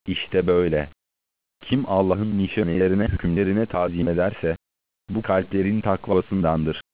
İşte böyle. Kim Allah'ın nişanelerine, hükümlerine tazim ederse, bu kalplerin takvasındandır.